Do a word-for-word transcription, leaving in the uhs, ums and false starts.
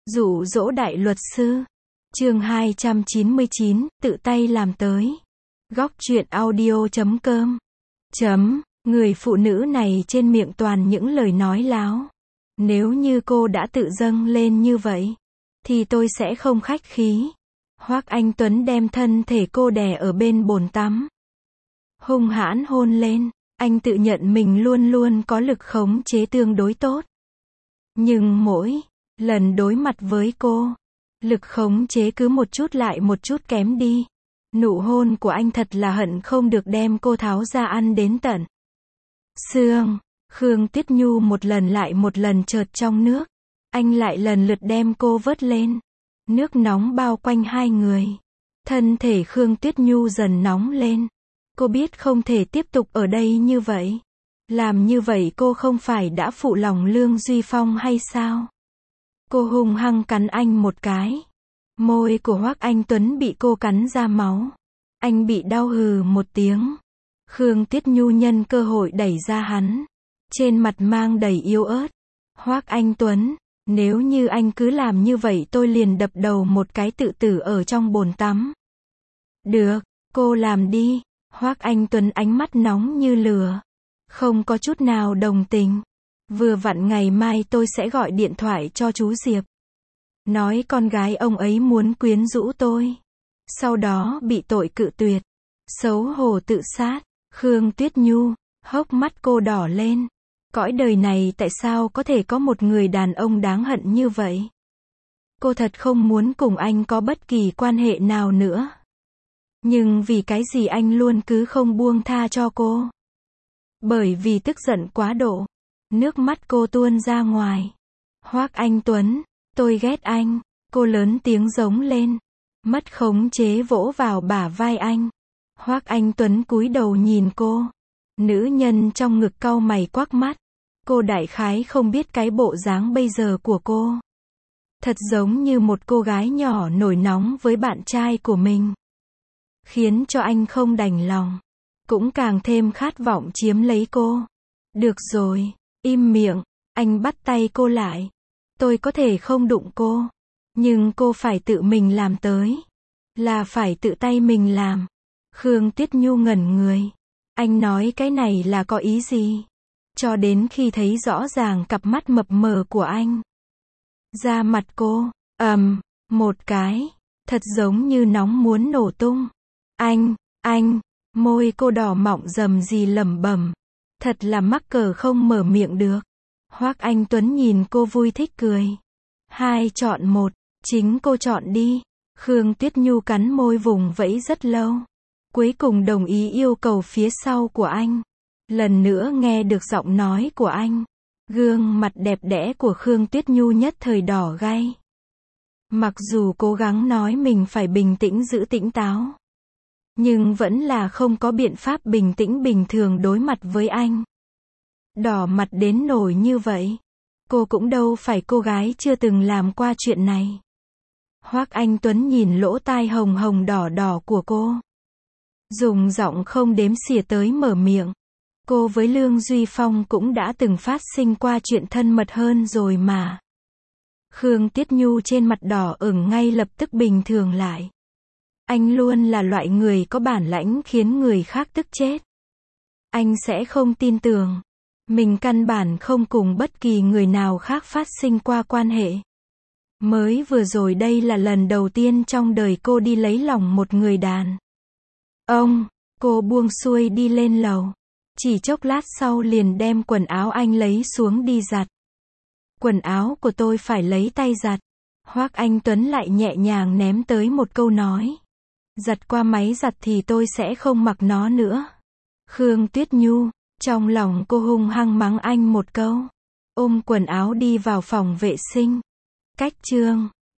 Dụ dỗ đại luật sư. Chương hai trăm chín mươi chín, tự tay làm tới. Góc truyện audio chấm com. Chấm, người phụ nữ này trên miệng toàn những lời nói láo. Nếu như cô đã tự dâng lên như vậy, thì tôi sẽ không khách khí. Hoắc Anh Tuấn đem thân thể cô đè ở bên bồn tắm. Hung hãn hôn lên, anh tự nhận mình luôn luôn có lực khống chế tương đối tốt. Nhưng mỗi lần đối mặt với cô, lực khống chế cứ một chút lại một chút kém đi. Nụ hôn của anh thật là hận không được đem cô tháo ra ăn đến tận xương. Khương Tuyết Nhu một lần lại một lần chợt trong nước. Anh lại lần lượt đem cô vớt lên. Nước nóng bao quanh hai người. Thân thể Khương Tuyết Nhu dần nóng lên. Cô biết không thể tiếp tục ở đây như vậy. Làm như vậy cô không phải đã phụ lòng Lương Duy Phong hay sao? Cô hung hăng cắn anh một cái. Môi của Hoắc Anh Tuấn bị cô cắn ra máu. Anh bị đau hừ một tiếng. Khương Tuyết Nhu nhân cơ hội đẩy ra hắn. Trên mặt mang đầy yếu ớt. Hoắc Anh Tuấn, nếu như anh cứ làm như vậy tôi liền đập đầu một cái tự tử ở trong bồn tắm. Được, cô làm đi. Hoắc Anh Tuấn ánh mắt nóng như lửa. Không có chút nào đồng tình. Vừa vặn ngày mai tôi sẽ gọi điện thoại cho chú Diệp. Nói con gái ông ấy muốn quyến rũ tôi. Sau đó bị tội cự tuyệt. Xấu hổ tự sát. Khương Tuyết Nhu, hốc mắt cô đỏ lên. Cõi đời này tại sao có thể có một người đàn ông đáng hận như vậy? Cô thật không muốn cùng anh có bất kỳ quan hệ nào nữa. Nhưng vì cái gì anh luôn cứ không buông tha cho cô? Bởi vì tức giận quá độ. Nước mắt cô tuôn ra ngoài. Hoắc Anh Tuấn, tôi ghét anh. Cô lớn tiếng giống lên. Mất khống chế vỗ vào bả vai anh. Hoắc Anh Tuấn cúi đầu nhìn cô. Nữ nhân trong ngực cau mày quắc mắt. Cô đại khái không biết cái bộ dáng bây giờ của cô. Thật giống như một cô gái nhỏ nổi nóng với bạn trai của mình. Khiến cho anh không đành lòng. Cũng càng thêm khát vọng chiếm lấy cô. Được rồi, im miệng. Anh bắt tay cô lại. Tôi có thể không đụng cô. Nhưng cô phải tự mình làm tới. Là phải tự tay mình làm. Khương Tuyết Nhu ngẩn người. Anh nói cái này là có ý gì? Cho đến khi thấy rõ ràng cặp mắt mập mờ của anh. Da mặt cô, ầm, một cái. Thật giống như nóng muốn nổ tung. Anh, anh, môi cô đỏ mọng rầm rì lẩm bẩm. Thật là mắc cỡ không mở miệng được. Hoắc Anh Tuấn nhìn cô vui thích cười. Hai chọn một, chính cô chọn đi. Khương Tuyết Nhu cắn môi vùng vẫy rất lâu. Cuối cùng đồng ý yêu cầu phía sau của anh. Lần nữa nghe được giọng nói của anh. Gương mặt đẹp đẽ của Khương Tuyết Nhu nhất thời đỏ gay. Mặc dù cố gắng nói mình phải bình tĩnh giữ tỉnh táo. Nhưng vẫn là không có biện pháp bình tĩnh bình thường đối mặt với anh. Đỏ mặt đến nổi như vậy. Cô cũng đâu phải cô gái chưa từng làm qua chuyện này. Hoắc Anh Tuấn nhìn lỗ tai hồng hồng đỏ đỏ của cô. Dùng giọng không đếm xỉa tới mở miệng. Cô với Lương Duy Phong cũng đã từng phát sinh qua chuyện thân mật hơn rồi mà. Khương Tuyết Nhu trên mặt đỏ ửng ngay lập tức bình thường lại. Anh luôn là loại người có bản lãnh khiến người khác tức chết. Anh sẽ không tin tưởng. Mình căn bản không cùng bất kỳ người nào khác phát sinh qua quan hệ. Mới vừa rồi đây là lần đầu tiên trong đời cô đi lấy lòng một người đàn ông. Cô buông xuôi đi lên lầu. Chỉ chốc lát sau liền đem quần áo anh lấy xuống đi giặt. Quần áo của tôi phải lấy tay giặt. Hoắc Anh Tuấn lại nhẹ nhàng ném tới một câu nói. Giặt qua máy giặt thì tôi sẽ không mặc nó nữa. Khương Tuyết Nhu, trong lòng cô hung hăng mắng anh một câu. Ôm quần áo đi vào phòng vệ sinh. Cách chương